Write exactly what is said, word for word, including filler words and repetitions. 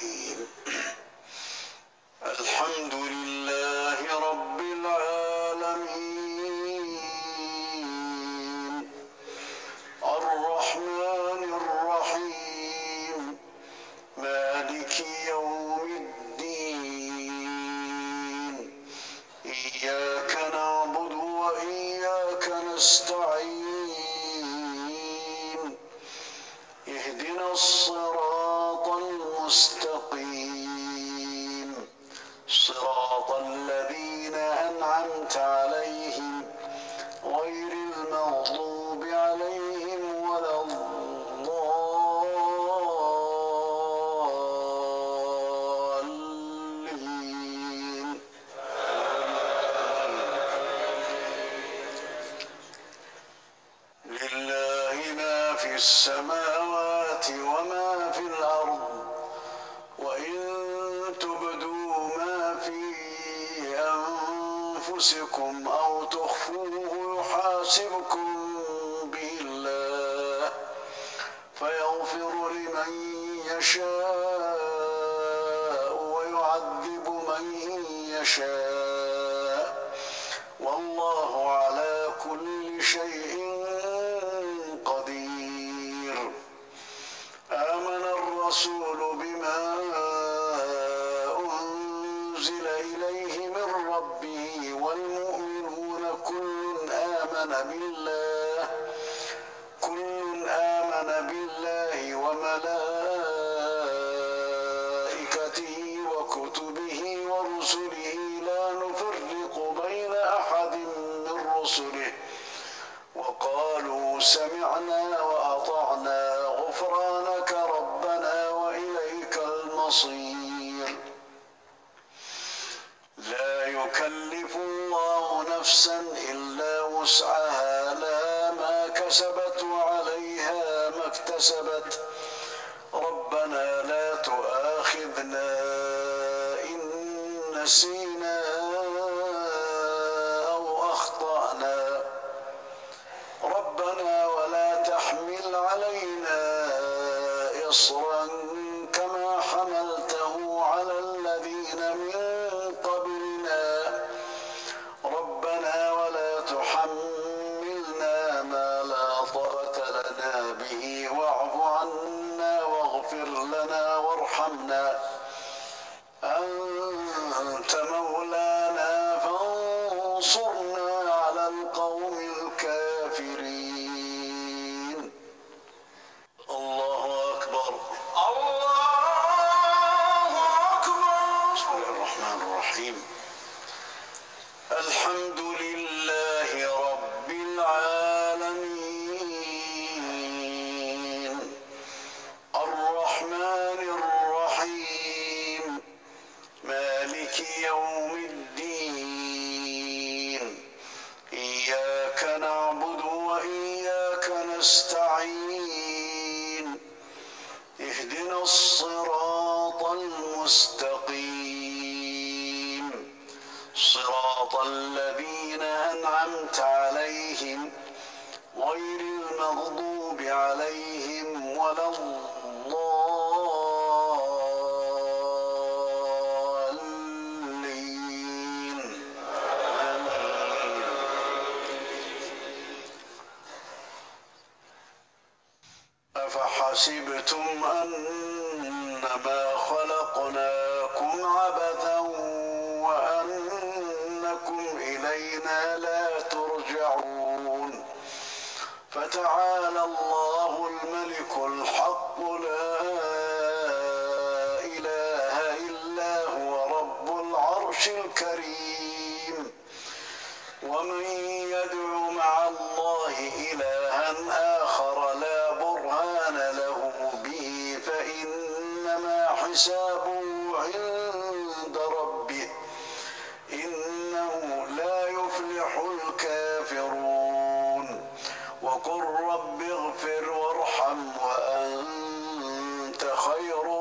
الرحيم. الحمد لله رب العالمين الرحمن الرحيم مالك يوم الدين إياك نعبد وإياك نستعين اهدنا الصراط المستقيم صراط الذين أنعمت عليهم غير المغضوب عليهم ولا الضالين. لله ما في السماوات وما في الأرض وإن تبدوا ما في أنفسكم أو تخفوه يحاسبكم به الله فيغفر لمن يشاء ويعذب من يشاء والله على كل شيء قدير. آمن الرسول بما أنزل إليه من ربه والمؤمنون كل آمن بالله كل آمن بالله وملائكته وكتبه ورسله لا نفرق بين أحد من رسله وقالوا سمعنا وأطعنا غفرانك ربنا وإليك المصير. لا يكلف الله نفسا إلا وسعها لها ما كسبت وعليها ما اكتسبت ربنا لا تؤاخذنا إن نسينا أو أخطأنا ربنا ولا تحمل علينا إصرا كما حملته على الذين من قبلنا ربنا ولا تحملنا ما لا طاقة لنا به واعف عنا واغفر لنا وارحمنا أنت مولانا فانصرنا على القوم الكافرين. الله أكبر. الله أكبر. بسم الله الرحمن الرحيم. الحمد لله رب العالمين الرحمن الرحيم مالك يوم الدين إياك نعبد وإياك نستعين اهدنا الصراط المستقيم صراط الذين أنعمت عليهم غير المغضوب عليهم ولا الضالين. أفحسبتم أنما خلقناكم عبثا وأنكم إلينا لا ترجعون فتعالى الله الملك الحق لا إله إلا هو رب العرش الكريم. ومن يدع مع الله إلها آخر لا برهان له به فإنما حسابه عند ربه إنه لا يفلح الكافرون. وقل رب اغفر وارحم وأنت خير